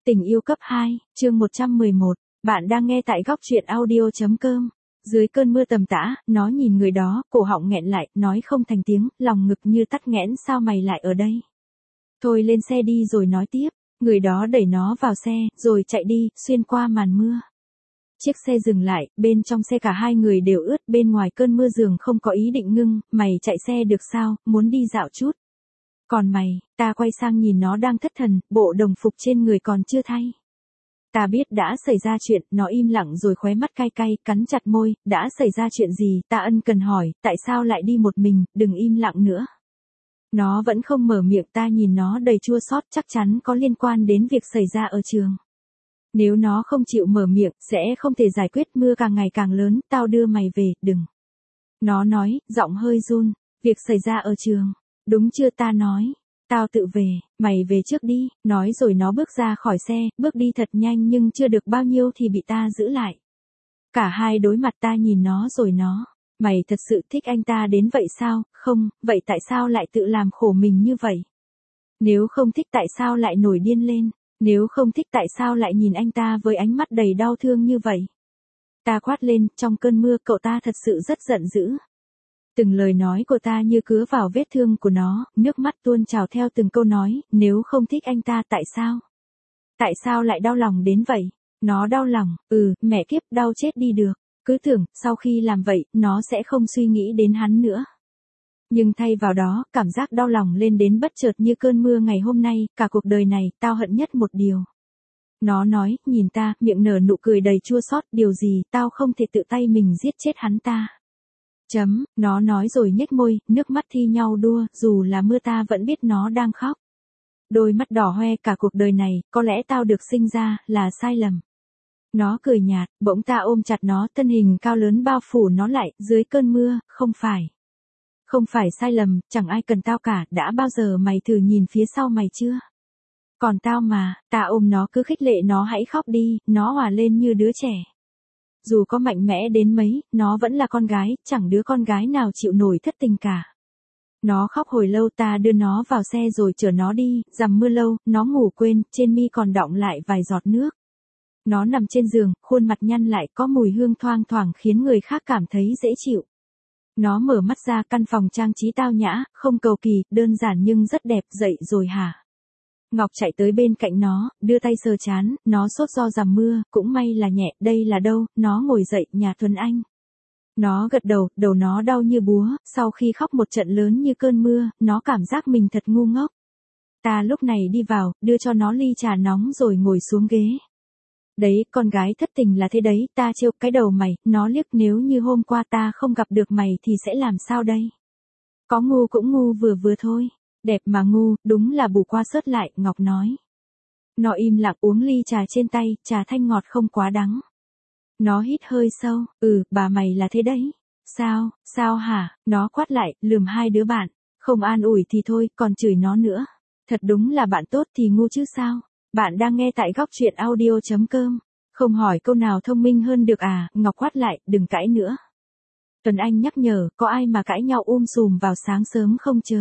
Tình yêu cấp 2, chương 111, bạn đang nghe tại góc truyện audio.com. Dưới cơn mưa tầm tã, nó nhìn người đó, cổ họng nghẹn lại, nói không thành tiếng, lòng ngực như tắc nghẽn, sao mày lại ở đây? Thôi lên xe đi rồi nói tiếp. Người đó đẩy nó vào xe, rồi chạy đi, xuyên qua màn mưa. Chiếc xe dừng lại, bên trong xe cả hai người đều ướt, bên ngoài cơn mưa giường không có ý định ngưng, mày chạy xe được sao, muốn đi dạo chút. Còn mày, ta quay sang nhìn nó đang thất thần, bộ đồng phục trên người còn chưa thay. Ta biết đã xảy ra chuyện, nó im lặng rồi khóe mắt cay cay, cắn chặt môi, đã xảy ra chuyện gì, ta ân cần hỏi, tại sao lại đi một mình, đừng im lặng nữa. Nó vẫn không mở miệng, ta nhìn nó đầy chua xót, chắc chắn có liên quan đến việc xảy ra ở trường. Nếu nó không chịu mở miệng, sẽ không thể giải quyết, mưa càng ngày càng lớn, tao đưa mày về, đừng. Nó nói, giọng hơi run, việc xảy ra ở trường. Đúng chưa, ta nói. Tao tự về, mày về trước đi, nói rồi nó bước ra khỏi xe, bước đi thật nhanh nhưng chưa được bao nhiêu thì bị ta giữ lại. Cả hai đối mặt, ta nhìn nó rồi nó. Mày thật sự thích anh ta đến vậy sao? Không, vậy tại sao lại tự làm khổ mình như vậy? Nếu không thích tại sao lại nổi điên lên? Nếu không thích tại sao lại nhìn anh ta với ánh mắt đầy đau thương như vậy? Ta quát lên, trong cơn mưa cậu ta thật sự rất giận dữ. Từng lời nói của ta như cứa vào vết thương của nó, nước mắt tuôn trào theo từng câu nói, nếu không thích anh ta tại sao? Tại sao lại đau lòng đến vậy? Nó đau lòng, mẹ kiếp, đau chết đi được. Cứ tưởng, sau khi làm vậy, nó sẽ không suy nghĩ đến hắn nữa. Nhưng thay vào đó, cảm giác đau lòng lên đến bất chợt như cơn mưa ngày hôm nay, cả cuộc đời này, tao hận nhất một điều. Nó nói, nhìn ta, miệng nở nụ cười đầy chua xót, điều gì, tao không thể tự tay mình giết chết hắn ta. Nó nói rồi nhếch môi, nước mắt thi nhau đua, dù là mưa ta vẫn biết nó đang khóc. Đôi mắt đỏ hoe, cả cuộc đời này, có lẽ tao được sinh ra, là sai lầm. Nó cười nhạt, bỗng ta ôm chặt nó, thân hình cao lớn bao phủ nó lại, dưới cơn mưa, không phải. Không phải sai lầm, chẳng ai cần tao cả, đã bao giờ mày thử nhìn phía sau mày chưa? Còn tao mà, ta ôm nó cứ khích lệ nó hãy khóc đi, nó hòa lên như đứa trẻ. Dù có mạnh mẽ đến mấy, nó vẫn là con gái, chẳng đứa con gái nào chịu nổi thất tình cả. Nó khóc hồi lâu, ta đưa nó vào xe rồi chở nó đi, dầm mưa lâu, nó ngủ quên, trên mi còn đọng lại vài giọt nước. Nó nằm trên giường, khuôn mặt nhăn lại, có mùi hương thoang thoảng khiến người khác cảm thấy dễ chịu. Nó mở mắt ra, căn phòng trang trí tao nhã, không cầu kỳ, đơn giản nhưng rất đẹp, dậy rồi hả? Ngọc chạy tới bên cạnh nó, đưa tay sờ trán, nó sốt do dầm mưa, cũng may là nhẹ, đây là đâu, nó ngồi dậy, nhà Tuấn Anh. Nó gật đầu, đầu nó đau như búa, sau khi khóc một trận lớn như cơn mưa, nó cảm giác mình thật ngu ngốc. Ta lúc này đi vào, đưa cho nó ly trà nóng rồi ngồi xuống ghế. Đấy, con gái thất tình là thế đấy, ta trêu cái đầu mày, nó liếc, nếu như hôm qua ta không gặp được mày thì sẽ làm sao đây? Có ngu cũng ngu vừa vừa thôi. Đẹp mà ngu, đúng là bù qua sớt lại, Ngọc nói. Nó im lặng uống ly trà trên tay, trà thanh ngọt không quá đắng. Nó hít hơi sâu, bà mày là thế đấy. Sao hả? Nó quát lại, lườm hai đứa bạn. Không an ủi thì thôi, còn chửi nó nữa. Thật đúng là bạn tốt thì ngu chứ sao? Bạn đang nghe tại góc truyện audio.com. Không hỏi câu nào thông minh hơn được à? Ngọc quát lại, đừng cãi nữa. Tuấn Anh nhắc nhở, có ai mà cãi nhau sùm vào sáng sớm không chớ?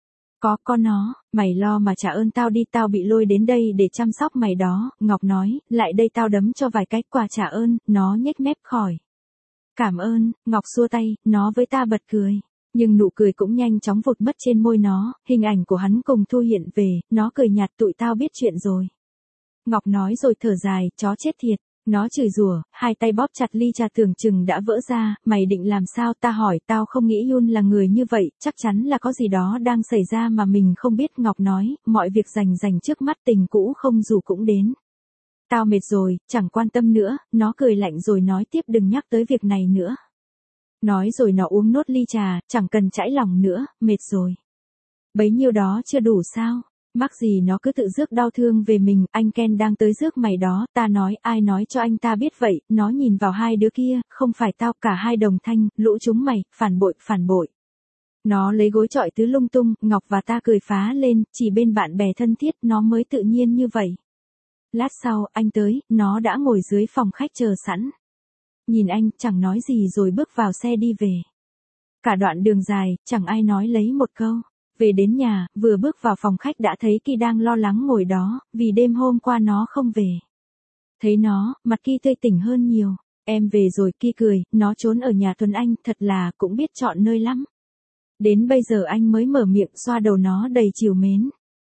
Có nó, mày lo mà trả ơn tao đi, tao bị lôi đến đây để chăm sóc mày đó, Ngọc nói, lại đây tao đấm cho vài cái quà trả ơn, nó nhếch mép khỏi. Cảm ơn, Ngọc xua tay, nó với ta bật cười. Nhưng nụ cười cũng nhanh chóng vụt mất trên môi nó, hình ảnh của hắn cùng Thu hiện về, nó cười nhạt, tụi tao biết chuyện rồi. Ngọc nói rồi thở dài, chó chết thiệt. Nó chửi rủa, hai tay bóp chặt ly trà tưởng chừng đã vỡ ra, mày định làm sao? Ta hỏi, tao không nghĩ Yun là người như vậy, chắc chắn là có gì đó đang xảy ra mà mình không biết. Ngọc nói, mọi việc rành trước mắt, tình cũ không dù cũng đến. Tao mệt rồi, chẳng quan tâm nữa, nó cười lạnh rồi nói tiếp, đừng nhắc tới việc này nữa. Nói rồi nó uống nốt ly trà, chẳng cần chãi lòng nữa, mệt rồi. Bấy nhiêu đó chưa đủ sao? Mắc gì nó cứ tự rước đau thương về mình, anh Ken đang tới rước mày đó, ta nói, ai nói cho anh ta biết vậy, nó nhìn vào hai đứa kia, không phải tao, cả hai đồng thanh, lũ chúng mày, phản bội. Nó lấy gối chọi tứ lung tung, Ngọc và ta cười phá lên, chỉ bên bạn bè thân thiết, nó mới tự nhiên như vậy. Lát sau, anh tới, nó đã ngồi dưới phòng khách chờ sẵn. Nhìn anh, chẳng nói gì rồi bước vào xe đi về. Cả đoạn đường dài, chẳng ai nói lấy một câu. Về đến nhà, vừa bước vào phòng khách đã thấy Ki đang lo lắng ngồi đó, vì đêm hôm qua nó không về. Thấy nó, mặt Ki tươi tỉnh hơn nhiều. Em về rồi, Ki cười, nó trốn ở nhà Tuấn Anh, thật là cũng biết chọn nơi lắm. Đến bây giờ anh mới mở miệng xoa đầu nó đầy trìu mến.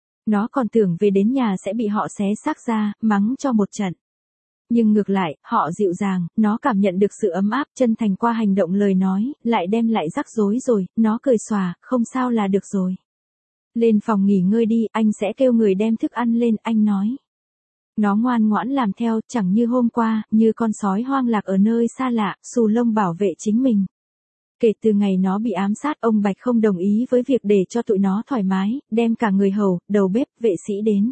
Nó còn tưởng về đến nhà sẽ bị họ xé xác ra, mắng cho một trận. Nhưng ngược lại, họ dịu dàng, nó cảm nhận được sự ấm áp chân thành qua hành động lời nói, lại đem lại rắc rối rồi, nó cười xòa, không sao là được rồi. Lên phòng nghỉ ngơi đi, anh sẽ kêu người đem thức ăn lên, anh nói. Nó ngoan ngoãn làm theo, chẳng như hôm qua, như con sói hoang lạc ở nơi xa lạ, xù lông bảo vệ chính mình. Kể từ ngày nó bị ám sát, ông Bạch không đồng ý với việc để cho tụi nó thoải mái, đem cả người hầu, đầu bếp, vệ sĩ đến.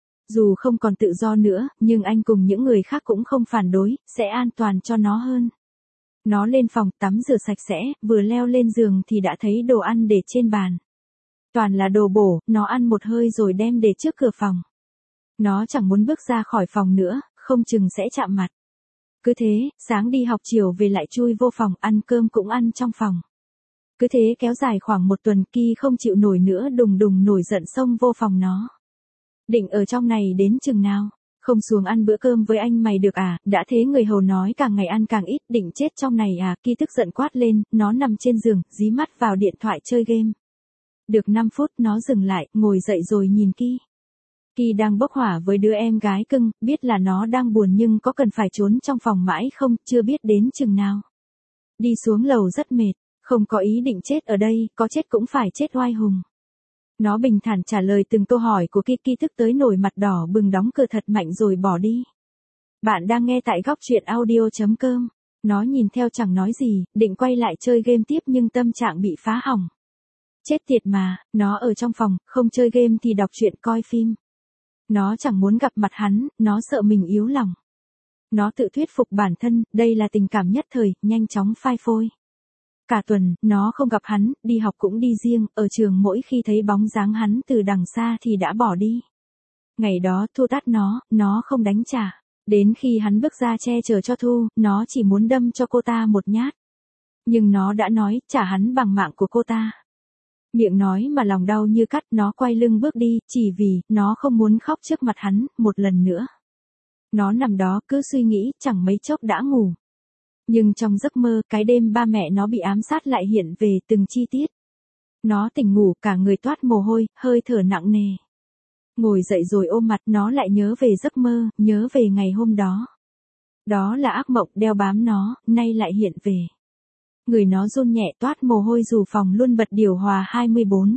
Dù không còn tự do nữa, nhưng anh cùng những người khác cũng không phản đối, sẽ an toàn cho nó hơn. Nó lên phòng tắm rửa sạch sẽ, vừa leo lên giường thì đã thấy đồ ăn để trên bàn. Toàn là đồ bổ, nó ăn một hơi rồi đem để trước cửa phòng. Nó chẳng muốn bước ra khỏi phòng nữa, không chừng sẽ chạm mặt. Cứ thế, sáng đi học chiều về lại chui vô phòng, ăn cơm cũng ăn trong phòng. Cứ thế kéo dài khoảng một tuần, Ki không chịu nổi nữa, đùng đùng nổi giận xông vô phòng nó. Định ở trong này đến chừng nào? Không xuống ăn bữa cơm với anh mày được à? Đã thế người hầu nói càng ngày ăn càng ít, định chết trong này à? Ki tức giận quát lên, nó nằm trên giường, dí mắt vào điện thoại chơi game. Được 5 phút nó dừng lại, ngồi dậy rồi nhìn Ki. Ki đang bốc hỏa với đứa em gái cưng, biết là nó đang buồn nhưng có cần phải trốn trong phòng mãi không, chưa biết đến chừng nào. Đi xuống lầu rất mệt, không có ý định chết ở đây, có chết cũng phải chết oai hùng. Nó bình thản trả lời từng câu hỏi của Ki, Ki tức tới nổi mặt đỏ bừng đóng cửa thật mạnh rồi bỏ đi. Bạn đang nghe tại góc truyện audio.com. Nó nhìn theo chẳng nói gì, định quay lại chơi game tiếp nhưng tâm trạng bị phá hỏng. Chết tiệt mà, nó ở trong phòng, không chơi game thì đọc truyện coi phim. Nó chẳng muốn gặp mặt hắn, nó sợ mình yếu lòng. Nó tự thuyết phục bản thân, đây là tình cảm nhất thời, nhanh chóng phai phôi. Cả tuần, nó không gặp hắn, đi học cũng đi riêng, ở trường mỗi khi thấy bóng dáng hắn từ đằng xa thì đã bỏ đi. Ngày đó Thu tát nó không đánh trả. Đến khi hắn bước ra che chở cho Thu, nó chỉ muốn đâm cho cô ta một nhát. Nhưng nó đã nói, trả hắn bằng mạng của cô ta. Miệng nói mà lòng đau như cắt, nó quay lưng bước đi, chỉ vì, nó không muốn khóc trước mặt hắn, một lần nữa. Nó nằm đó cứ suy nghĩ, chẳng mấy chốc đã ngủ. Nhưng trong giấc mơ, cái đêm ba mẹ nó bị ám sát lại hiện về từng chi tiết. Nó tỉnh ngủ, cả người toát mồ hôi, hơi thở nặng nề. Ngồi dậy rồi ôm mặt, nó lại nhớ về giấc mơ, nhớ về ngày hôm đó. Đó là ác mộng đeo bám nó, nay lại hiện về. Người nó run nhẹ toát mồ hôi dù phòng luôn bật điều hòa 24.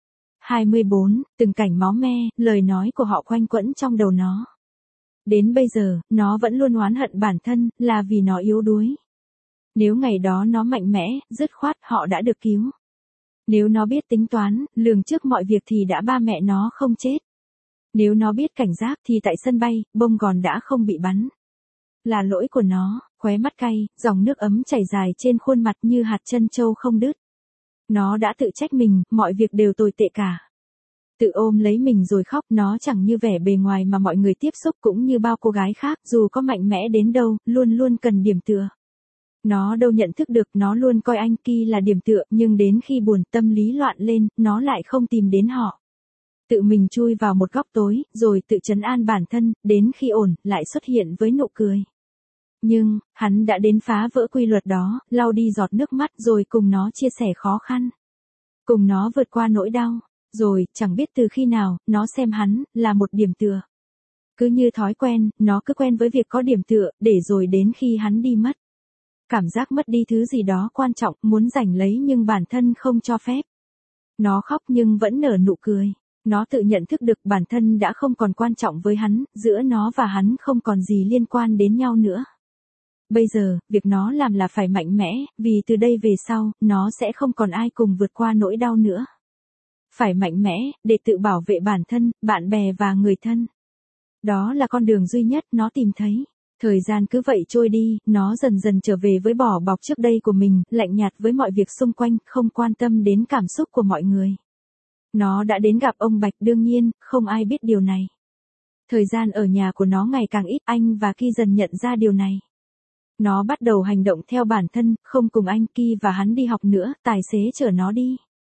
24, từng cảnh máu me, lời nói của họ quanh quẩn trong đầu nó. Đến bây giờ, nó vẫn luôn oán hận bản thân, là vì nó yếu đuối. Nếu ngày đó nó mạnh mẽ, dứt khoát, họ đã được cứu. Nếu nó biết tính toán, lường trước mọi việc thì đã ba mẹ nó không chết. Nếu nó biết cảnh giác thì tại sân bay, bông gòn đã không bị bắn. Là lỗi của nó, khóe mắt cay, dòng nước ấm chảy dài trên khuôn mặt như hạt trân châu không đứt. Nó đã tự trách mình, mọi việc đều tồi tệ cả. Tự ôm lấy mình rồi khóc, nó chẳng như vẻ bề ngoài mà mọi người tiếp xúc cũng như bao cô gái khác, dù có mạnh mẽ đến đâu, luôn luôn cần điểm tựa. Nó đâu nhận thức được, nó luôn coi anh Ki là điểm tựa, nhưng đến khi buồn tâm lý loạn lên, nó lại không tìm đến họ. Tự mình chui vào một góc tối, rồi tự trấn an bản thân, đến khi ổn, lại xuất hiện với nụ cười. Nhưng, hắn đã đến phá vỡ quy luật đó, lau đi giọt nước mắt rồi cùng nó chia sẻ khó khăn. Cùng nó vượt qua nỗi đau. Rồi, chẳng biết từ khi nào, nó xem hắn, là một điểm tựa. Cứ như thói quen, nó cứ quen với việc có điểm tựa, để rồi đến khi hắn đi mất. Cảm giác mất đi thứ gì đó quan trọng, muốn giành lấy nhưng bản thân không cho phép. Nó khóc nhưng vẫn nở nụ cười. Nó tự nhận thức được bản thân đã không còn quan trọng với hắn, giữa nó và hắn không còn gì liên quan đến nhau nữa. Bây giờ, việc nó làm là phải mạnh mẽ, vì từ đây về sau, nó sẽ không còn ai cùng vượt qua nỗi đau nữa. Phải mạnh mẽ, để tự bảo vệ bản thân, bạn bè và người thân. Đó là con đường duy nhất nó tìm thấy. Thời gian cứ vậy trôi đi, nó dần dần trở về với vỏ bọc trước đây của mình, lạnh nhạt với mọi việc xung quanh, không quan tâm đến cảm xúc của mọi người. Nó đã đến gặp ông Bạch, đương nhiên, không ai biết điều này. Thời gian ở nhà của nó ngày càng ít, anh và Ki dần nhận ra điều này. Nó bắt đầu hành động theo bản thân, không cùng anh Ki và hắn đi học nữa, tài xế chở nó đi.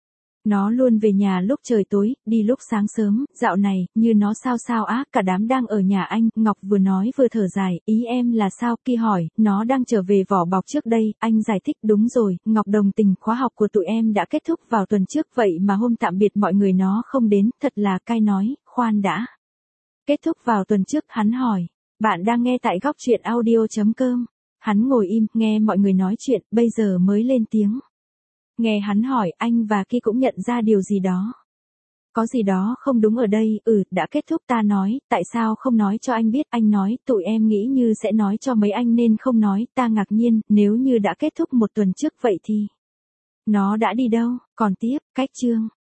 Nó luôn về nhà lúc trời tối, đi lúc sáng sớm, dạo này, như nó sao á, cả đám đang ở nhà anh, Ngọc vừa nói vừa thở dài, ý em là sao, Ki hỏi, nó đang trở về vỏ bọc trước đây, anh giải thích, đúng rồi, Ngọc đồng tình, khóa học của tụi em đã kết thúc vào tuần trước, vậy mà hôm tạm biệt mọi người nó không đến, thật là cay nói, khoan đã. Kết thúc vào tuần trước, hắn hỏi, bạn đang nghe tại góc truyện audio.com. Hắn ngồi im, nghe mọi người nói chuyện, bây giờ mới lên tiếng. Nghe hắn hỏi, anh và Ki cũng nhận ra điều gì đó. Có gì đó không đúng ở đây, đã kết thúc, ta nói, tại sao không nói cho anh biết, anh nói, tụi em nghĩ như sẽ nói cho mấy anh nên không nói, ta ngạc nhiên, nếu như đã kết thúc một tuần trước vậy thì. Nó đã đi đâu, còn tiếp, cách chương.